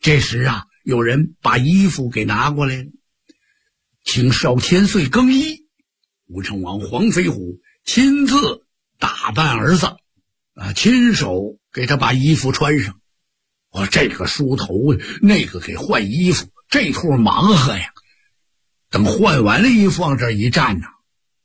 这时啊，有人把衣服给拿过来了，请少千岁更衣。武成王黄飞虎亲自打扮儿子，亲手给他把衣服穿上。这个梳头，那个给换衣服，这通忙活呀。等换完了衣服往这一站呢，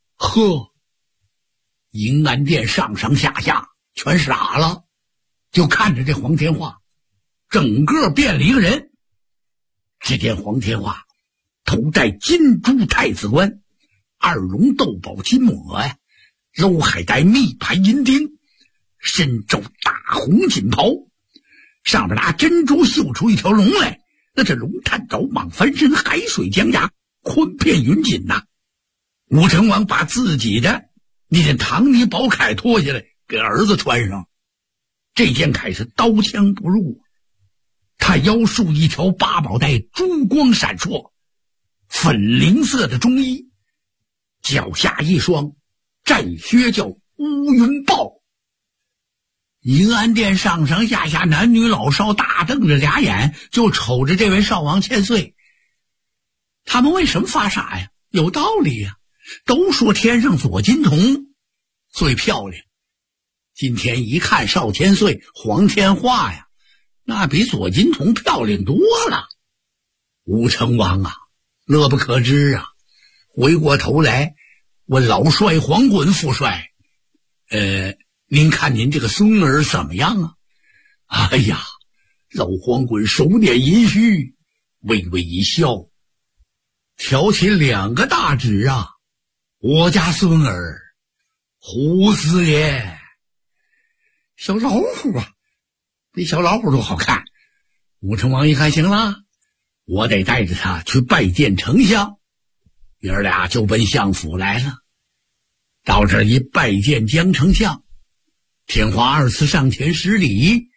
银安殿上上下下全傻了，就看着这黄天化，整个变了一个人。只见黄天化头戴金珠太子冠，二龙斗宝金抹呀，镂海带密牌银钉，身着大红锦袍，上面拿珍珠绣出一条龙来，那这龙探爪蟒翻身，海水江崖，宽片云锦呐。武成王把自己的那件唐泥宝铠脱下来给儿子穿上，这件铠是刀枪不入，他腰束一条八宝带，珠光闪烁，粉绫色的中衣，脚下一双战靴叫乌云豹。银安殿上上下下男女老少大瞪着俩眼，就瞅着这位少王千岁。他们为什么发傻呀？有道理呀，都说天上左金童最漂亮，今天一看少千岁黄天化呀，那比左金童漂亮多了。武成王啊，乐不可支啊，回过头来问老帅黄衮副帅，您看您这个孙儿怎么样啊？哎呀，老黄衮手捻银须，微微一笑，挑起两个大指啊，我家孙儿胡思爷，小老虎啊，比小老虎都好看。武成王一看，行了，我得带着他去拜见丞相。爷儿俩就奔相府来了。到这儿一拜见江丞相，天化二次上前施礼。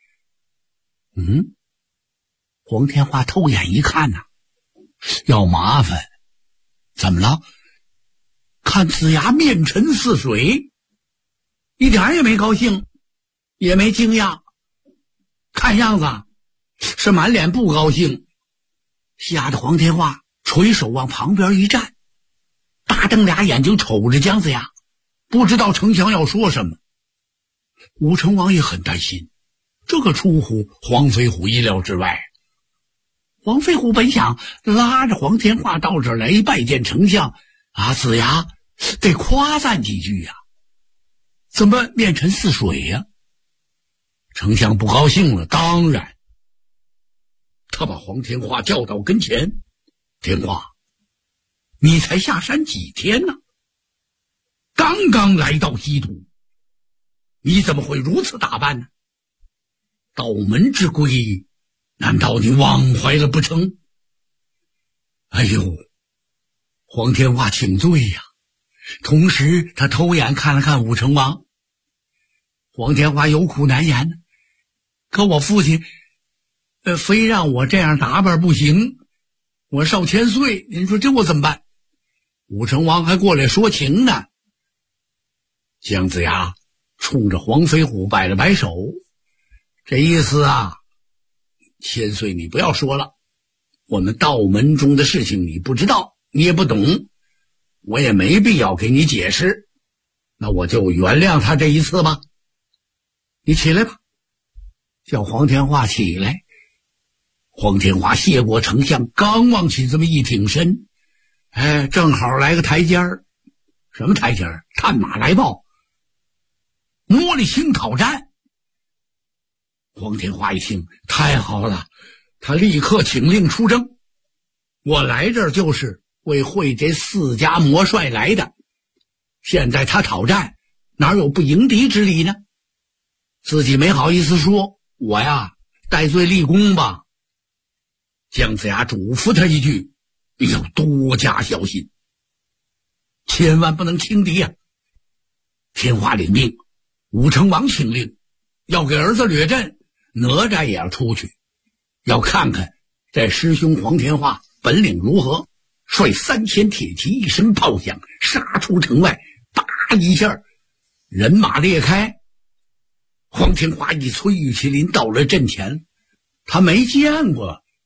黄天化偷眼一看呐，要麻烦。怎么了？看子牙面沉似水，一点也没高兴，也没惊讶，看样子是满脸不高兴。吓得黄天化垂手往旁边一站，大瞪俩眼睛瞅着姜子牙，不知道丞相要说什么。武成王也很担心，这个出乎黄飞虎意料之外。黄飞虎本想拉着黄天化到这儿来拜见丞相子牙得夸赞几句呀，怎么面沉似水呀？丞相不高兴了，当然他把黄天化叫到跟前。天化，你才下山几天呢？刚刚来到西都，你怎么会如此打扮呢？道门之规，难道你忘怀了不成？哎呦，黄天化请罪呀。同时他偷眼看了看武成王。黄天化有苦难言，可我父亲非让我这样打扮不行，我少千岁，您说这我怎么办？武成王还过来说情呢。姜子牙冲着黄飞虎摆了摆手，这意思啊，千岁你不要说了，我们道门中的事情你不知道，你也不懂，我也没必要给你解释，那我就原谅他这一次吧。你起来吧。叫黄天化起来。黄天化谢过丞相，刚往起这么一挺身，正好来个台阶儿。什么台阶儿？探马来报，摸里星讨战。黄天化一听，太好了，他立刻请令出征。我来这儿就是为会这4家魔帅来的，现在他讨战，哪有不迎敌之理呢？自己没好意思说，我呀戴罪立功吧。姜子牙嘱咐他一句，你要多加小心，千万不能轻敌呀。天化领命，武成王请令，要给儿子掠阵，哪吒也要出去，要看看这师兄黄天化本领如何。率3000铁骑，一声炮响，杀出城外，叭一下，人马裂开。黄天化一催玉麒麟到了阵前，他没见过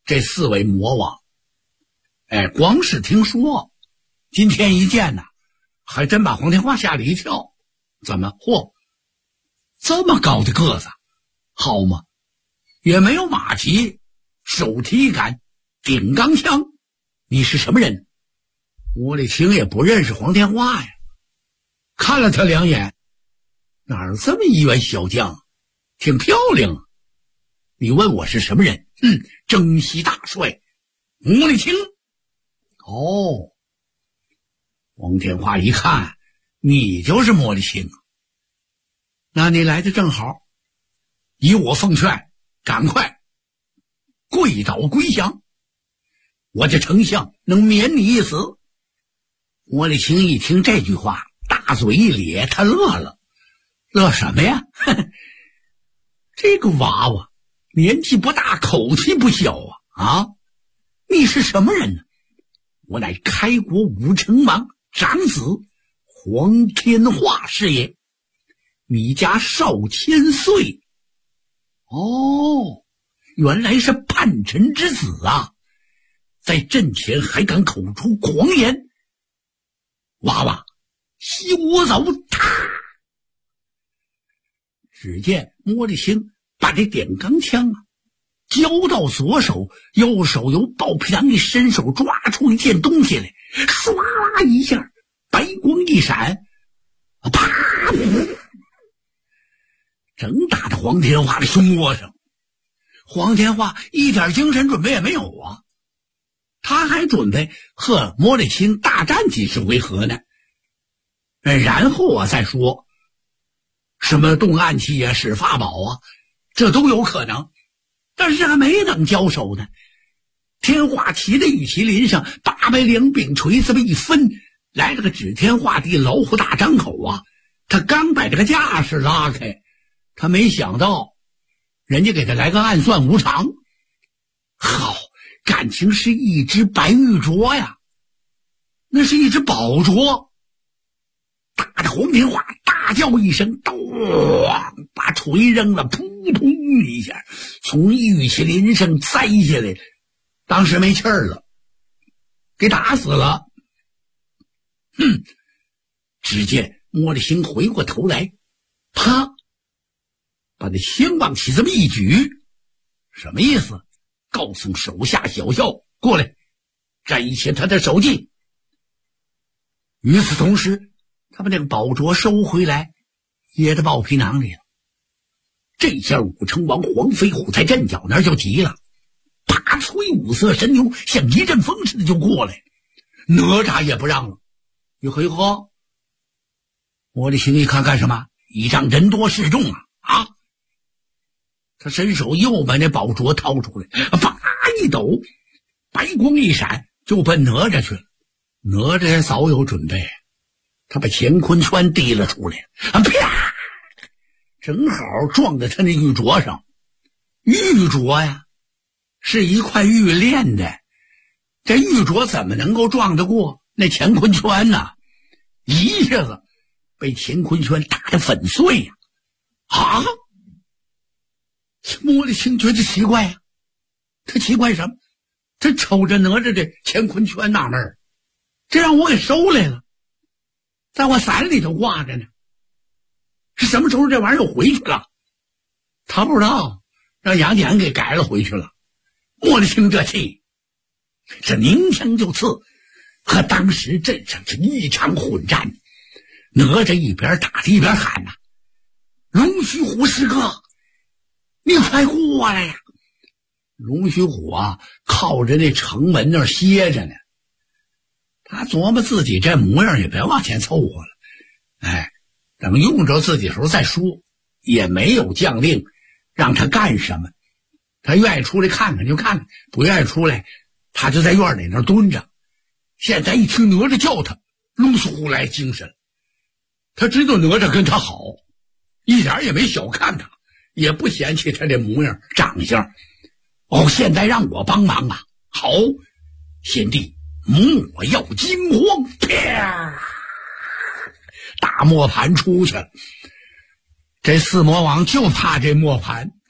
这4位魔王。光是听说，今天一见呢，还真把黄天化吓了一跳。怎么，这么高的个子，好嘛，也没有马骑，手提一杆顶钢枪，你是什么人？莫里清也不认识黄天化呀，看了他2眼，哪有这么一员小将，挺漂亮啊。你问我是什么人？征西大帅莫里清。黄天化一看，你就是莫里清，那你来的正好，以我奉劝，赶快跪倒归降，我这丞相能免你一死。莫里清一听这句话，大嘴一咧，他乐了。乐什么呀？这个娃娃年纪不大，口气不小啊！你是什么人呢？我乃开国武成王长子黄天化是也。你家少千岁。原来是叛臣之子啊，在阵前还敢口出狂言。娃娃休走！只见莫里清把这点钢枪交到左手，右手由抱皮囊一伸手抓出一件东西来，唰一下，白光一闪，啪！正打到黄天化的胸窝上。黄天化一点精神准备也没有啊，他还准备和莫里清大战几十回合呢，然后再说什么动暗器啊、使法宝啊，这都有可能。但是还没等交手呢，天化骑在玉麒麟上，800两柄锤这么一分，来了个指天画地，老虎大张口啊！他刚把这个架势拉开，他没想到人家给他来个暗算无常。好，感情是一只白玉镯呀，那是一只宝镯。打着黄天化大叫一声，把锤扔了，扑通一下从玉麒麟上栽下来，当时没气儿了，给打死了。只见莫里清回过头来，啪，把那枪往起这么一举，什么意思？告诉手下小校过来摘下他的首级。与此同时，他把那个宝镯收回来，掖在豹皮囊里了。这下武成王黄飞虎在阵脚那儿就急了，啪，催五色神牛像一阵风似的就过来，哪吒也不让了。呵，莫里清一看干什么？倚仗人多势众啊！他伸手又把那宝镯掏出来，啪一抖，白光一闪，就奔哪吒去了。哪吒早有准备，他把乾坤圈提了出来，啪，正好撞在他那玉镯上。玉镯呀，是一块玉炼的，这玉镯怎么能够撞得过那乾坤圈呢？一下子被乾坤圈打得粉碎呀！莫里清觉得奇怪呀，他奇怪什么？他瞅着哪吒这乾坤圈纳闷，这让我给收来了，在我伞里头挂着呢，是什么时候这玩意儿又回去了？他不知道，让杨戬给改了回去了。莫里清这气，这拧枪就刺，和当时阵上是一场混战。哪吒一边打着一边喊呐：“龙须虎师哥，你快过来呀！”龙须虎靠着那城门那儿歇着呢，他琢磨自己这模样也别往前凑合了，等用着自己时候再说，也没有将令让他干什么，他愿意出来看看就看看，不愿意出来他就在院里那儿蹲着。现在一听哪吒叫他，龙须虎来精神，他知道哪吒跟他好，一点也没小看他，也不嫌弃他这模样长相。现在让我帮忙啊！好，贤弟莫要惊慌，啪，大磨盘出去了。这4魔王就怕这磨盘，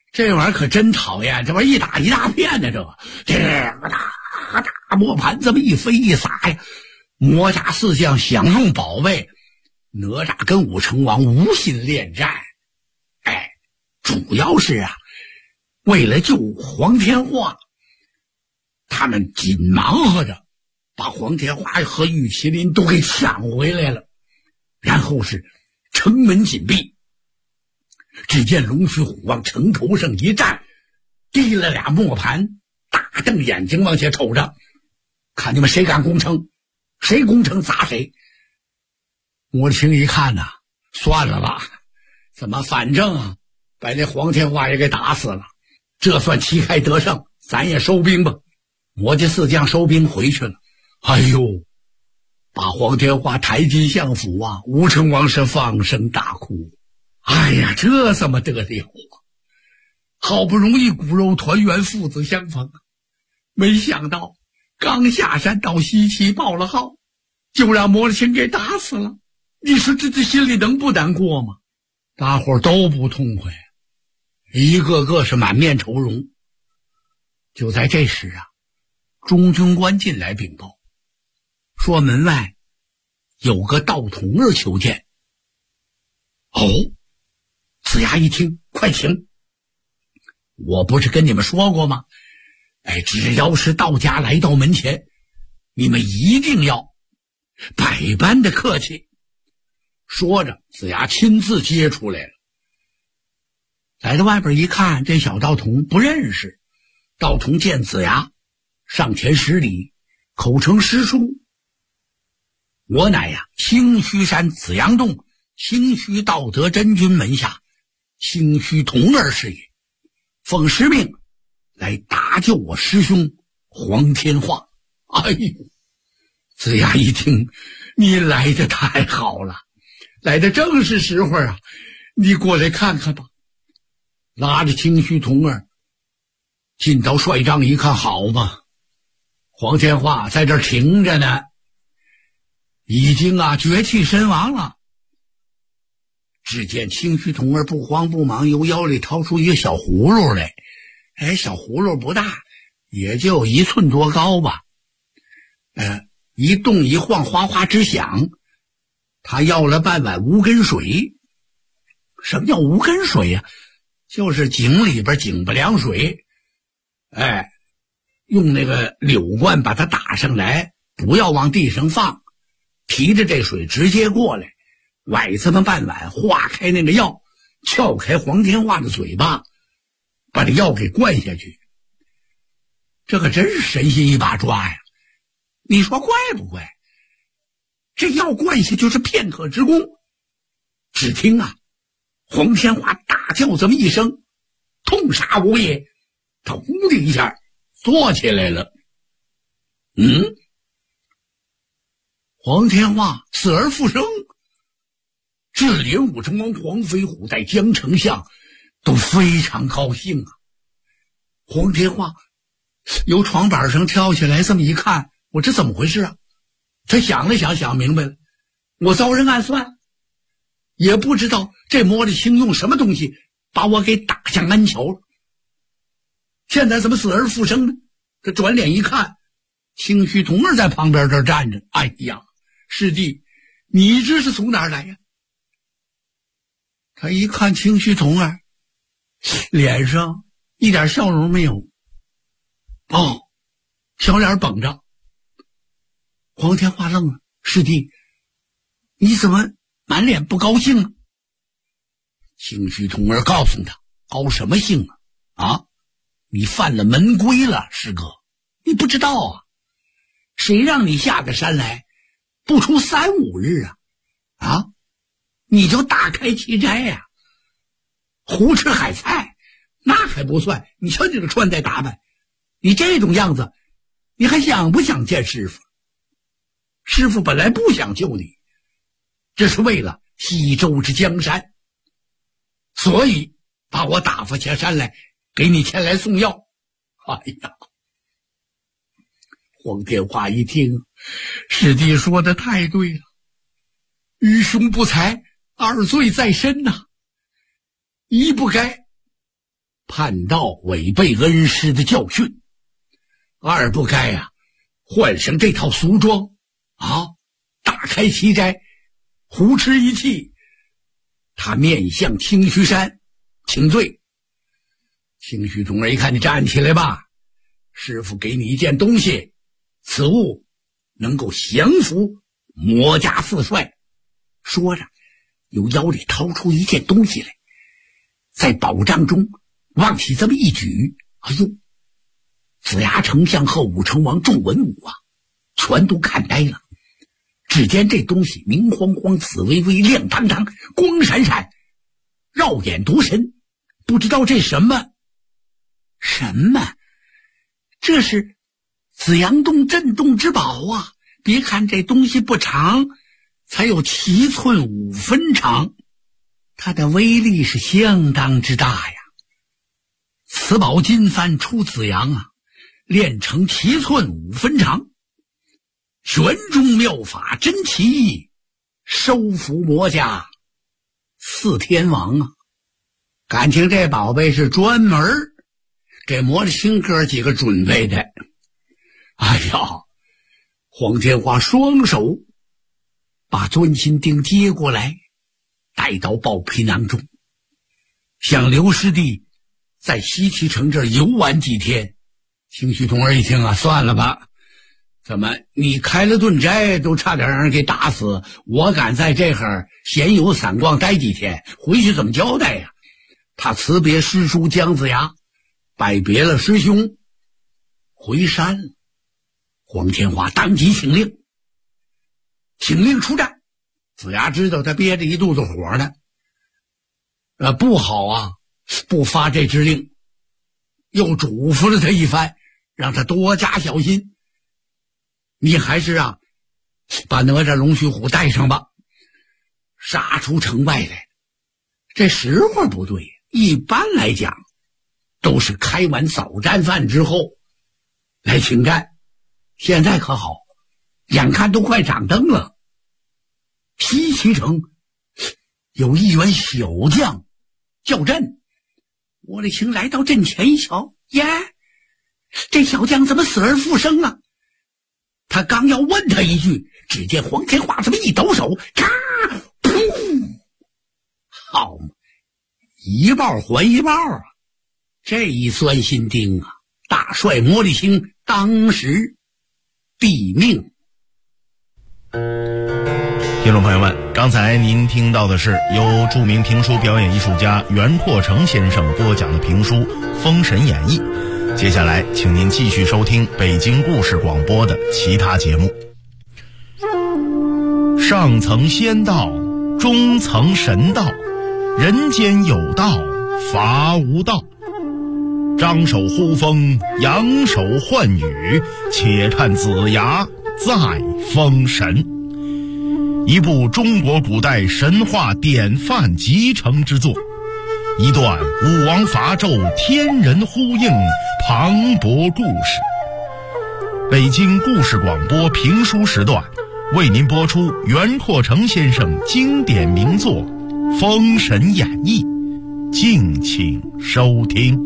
这玩意儿可真讨厌，这玩意儿一打一大片呢，这个大磨盘这么一飞一撒呀，魔家四将想用宝贝，哪吒跟武成王无心恋战。哎，主要是啊，为了救黄天化，他们紧忙活着把黄天化和玉麒麟都给抢回来了，然后是城门紧闭。只见龙须虎往城头上一站，提了俩磨盘，大瞪眼睛往下瞅着，看你们谁敢攻城，谁攻城砸谁。魔青一看呐，算了吧，怎么反正啊把那黄天化也给打死了，这算旗开得胜，咱也收兵吧。魔家四将收兵回去了。哎呦，把黄天化抬进相府啊，吴成王是放声大哭。哎呀，这怎么得了啊！好不容易骨肉团圆，父子相逢，没想到刚下山到西岐报了号，就让魔青给打死了。你说这心里能不难过吗？大伙都不痛快，一个个是满面愁容。就在这时啊，中军官进来禀报，说门外有个道童儿求见。哦，子牙一听，快请。我不是跟你们说过吗？哎，只要是道家来到门前，你们一定要百般的客气。说着，子牙亲自接出来了。来到外边一看，这小道童不认识。道童见子牙，上前施礼，口称师叔。我乃呀清虚山紫阳洞清虚道德真君门下清虚童儿是也，奉师命来搭救我师兄黄天化。哎呦，子牙一听，你来的太好了，来的正是时候啊，你过来看看吧。拉着清虚童儿进到帅帐一看，好嘛，黄天化在这儿停着呢，已经绝气身亡了。只见清虚童儿不慌不忙，由腰里掏出一个小葫芦来。哎，小葫芦不大，也就1寸多高吧。一动一晃，哗哗直响。他要了半碗无根水。什么叫无根水呀？就是井里边井不凉水。哎，用那个柳罐把它打上来，不要往地上放，提着这水直接过来，崴这么半碗，化开那个药，撬开黄天化的嘴巴，把这药给灌下去。这可真是神仙一把抓呀！你说怪不怪？这药灌下就是片刻之功。只听黄天化大叫这么一声，痛杀无也，他呼的一下坐起来了。黄天化死而复生，这连武成王黄飞虎在江丞相都非常高兴啊。黄天化由床板上跳下来，这么一看，我这怎么回事啊？他想了想，想明白了，我遭人暗算，也不知道这魔力青用什么东西把我给打向安桥了。现在怎么死而复生呢？这转脸一看，清虚童儿在旁边这儿站着。哎呀，师弟，你这是从哪儿来呀？他一看清虚童儿脸上一点笑容没有，小脸绷着。黄天化愣了，师弟，你怎么满脸不高兴呢？清虚童儿告诉他，高什么兴啊？你犯了门规了，师哥，你不知道啊？谁让你下个山来不出3、5日你就大开奇斋呀，胡吃海菜，那还不算。你瞧你这个穿戴打扮，你这种样子，你还想不想见师傅？师傅本来不想救你，这是为了西周之江山，所以把我打发下山来，给你前来送药。哎呀，黄天化一听，师弟说的太对了，愚兄不才，2罪在身呐，一不该叛道违背恩师的教训，二不该换上这套俗装大开奇斋，胡吃一气。他面向清虚山请罪。清虚童儿一看，你站起来吧，师父给你一件东西，此物能够降服魔家四帅。说着由腰里掏出一件东西来，在宝帐中往起这么一举，哎呦，子牙丞相和武成王众文武全都看呆了。只见这东西明晃晃，紫微微，亮堂堂，光闪闪，绕眼夺神。不知道这什么？这是紫阳洞镇洞之宝啊！别看这东西不长，才有7寸5分长，它的威力是相当之大呀。此宝金幡出紫阳炼成7寸5分长，玄中妙法真奇异，收服魔家4天王感情这宝贝是专门给魔力星哥几个准备的。哎呀，黄天华双手把钻心钉接过来，带到豹皮囊中，想刘师弟在西岐城这儿游玩几天。清虚童儿一听算了吧，怎么你开了顿斋都差点让人给打死，我敢在这儿闲游散逛待几天，回去怎么交代呀？他辞别师叔姜子牙，拜别了师兄，回山了。黄天华当即请令出战。子牙知道他憋着一肚子火呢，不好不发这支令，又嘱咐了他一番，让他多加小心。你还是把哪吒龙须虎带上吧。杀出城外来，这时候不对，一般来讲都是开完早战饭之后来请战，现在可好，眼看都快掌灯了。西岐城有一员小将叫阵，魔力星来到阵前一瞧，耶，这小将怎么死而复生啊？他刚要问他一句，只见黄天化这么一抖手，咔，噗，好嘛，一报还一报这一钻心钉大帅魔力星当时毙命。 听众朋友们，刚才您听到的是由著名评书表演艺术家袁阔成先生播讲的评书《封神演义》。接下来请您继续收听北京故事广播的其他节目。上层仙道，中层神道，人间有道，法无道。张手呼风，扬手唤雨，且看子牙再封神。一部中国古代神话典范集成之作，一段武王伐纣天人呼应磅礴故事。北京故事广播评书时段为您播出袁阔成先生经典名作《封神演义》，敬请收听。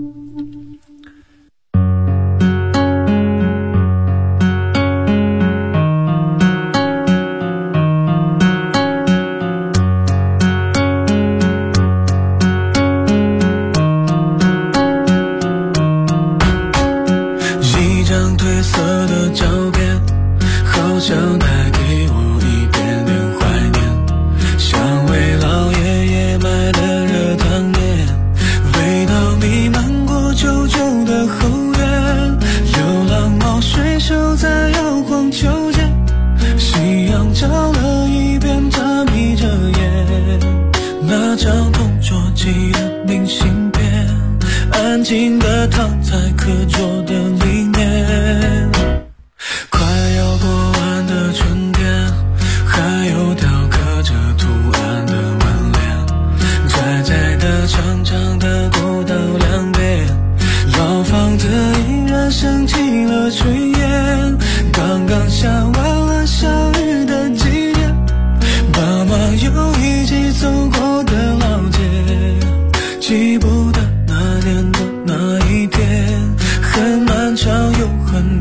记不得那年的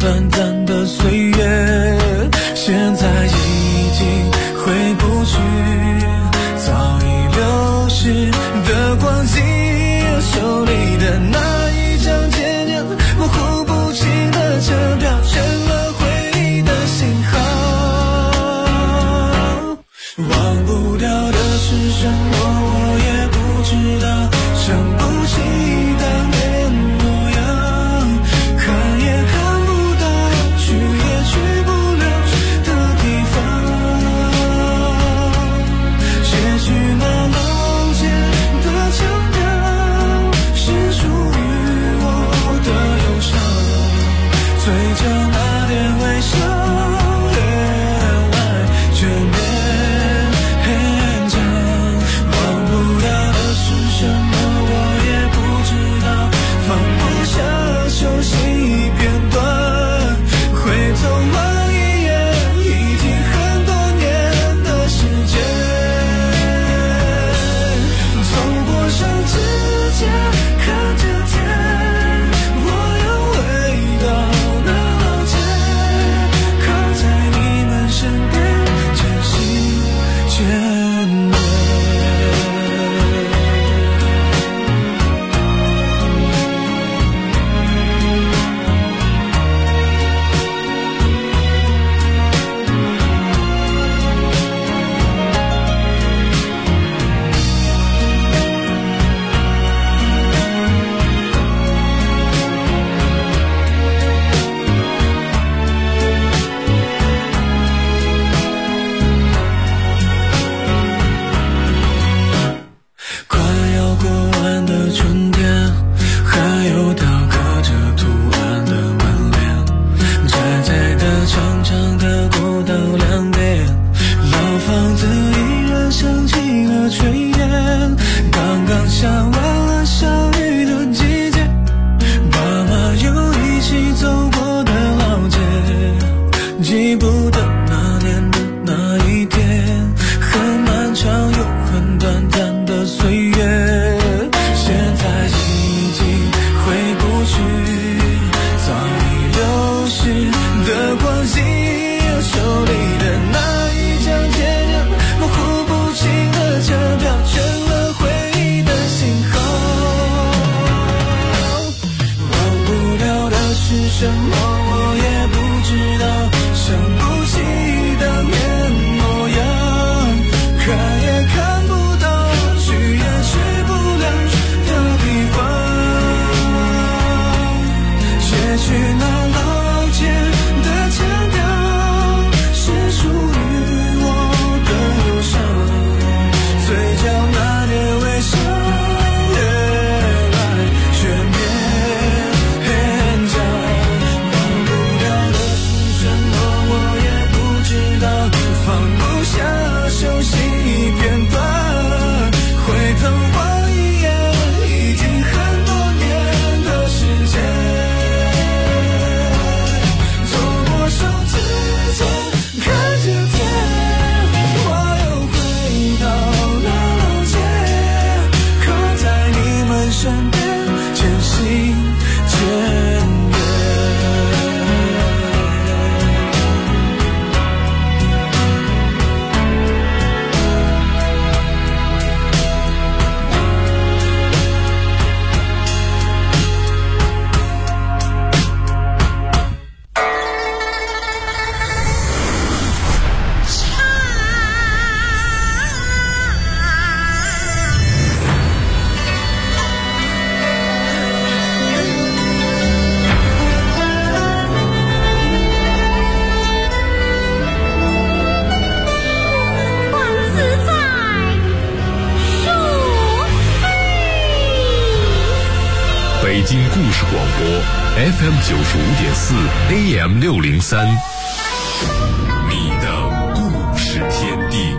短暂的岁月，现在已经回不去，早已流逝的光景，手里的那一张渐渐模糊不清的车票，成了回忆的信号。忘不掉的是什么，我也不知道，想不起当年模样，看也看不到，去也去不了的地方，写去那老街的腔调，是属于我的忧伤，嘴角那点微笑，原来却勉强。忘不掉的是什么，我也不知道，放不下熟悉片段，回头望一眼，已经很多年的时间，走过上指尖，看着天，我又回到那老街，靠在你们身边，渐行渐远。快要过完的春天，还有雕刻着图案的门帘，窄窄的长长的过道两边，老房子依然升起了炊烟，刚刚下完了小雨的季节，爸妈又一起走过的老街，记不得那年的那一天，很漫长又很短暂的岁月，现在已经回不去，早已流逝的光景，手里的那一张渐渐模糊不清的车票，成了回忆的信号。忘不掉的是什么，我也不知道，想不起当年模样，看也看不到，去也去不了的地方，写去那老街的腔调，是属于我的忧伤，嘴角那点微笑，原来却勉强。忘不掉的是什么，我也不知道，放不下熟悉片段，回头望一眼，已经很多年的时间，走过手指尖，看着天，我又回到那老街，靠在你们身边，渐行渐远。 北京故事广播 FM 95.4 AM 603，你的故事天地。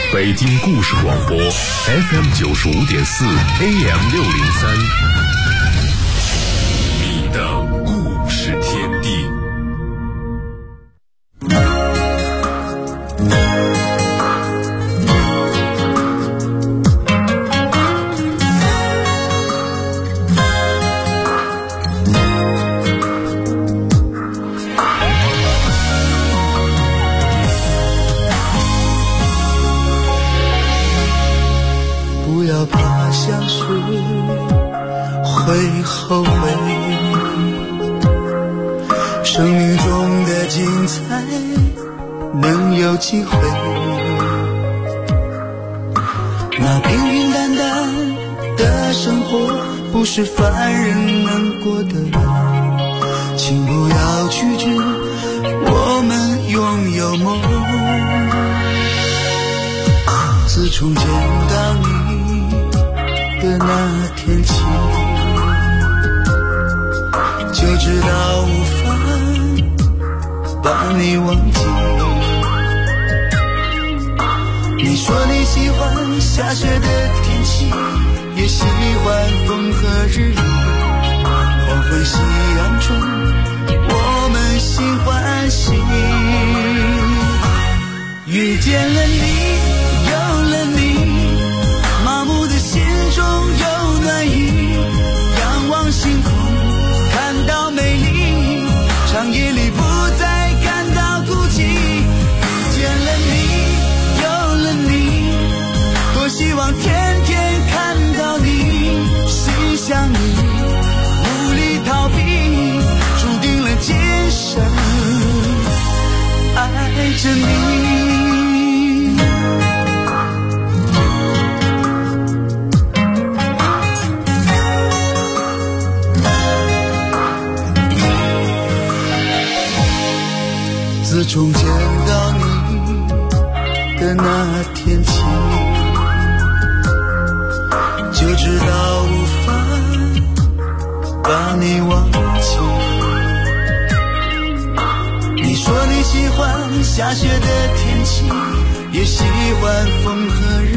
北京故事广播 FM95.4 AM603，你的故事天地。 像是会后悔，生命中的精彩能有机会，那平平淡淡的生活不是凡人能过的，请不要拒绝我们拥有梦。自从见到你的那天起，就知道无法把你忘记。你说你喜欢下雪的天气，也喜欢风和日丽，黄昏夕阳中我们心欢喜。遇见了你，有了你，麻木的心中有暖意，仰望星空看到美丽，长夜里不再感到孤寂。遇见了你，有了你，多希望天天看到你，心想你无力逃避，注定了今生爱着你。自从见到你的那天起，就知道无法把你忘记。你说你喜欢下雪的天气，也喜欢风和日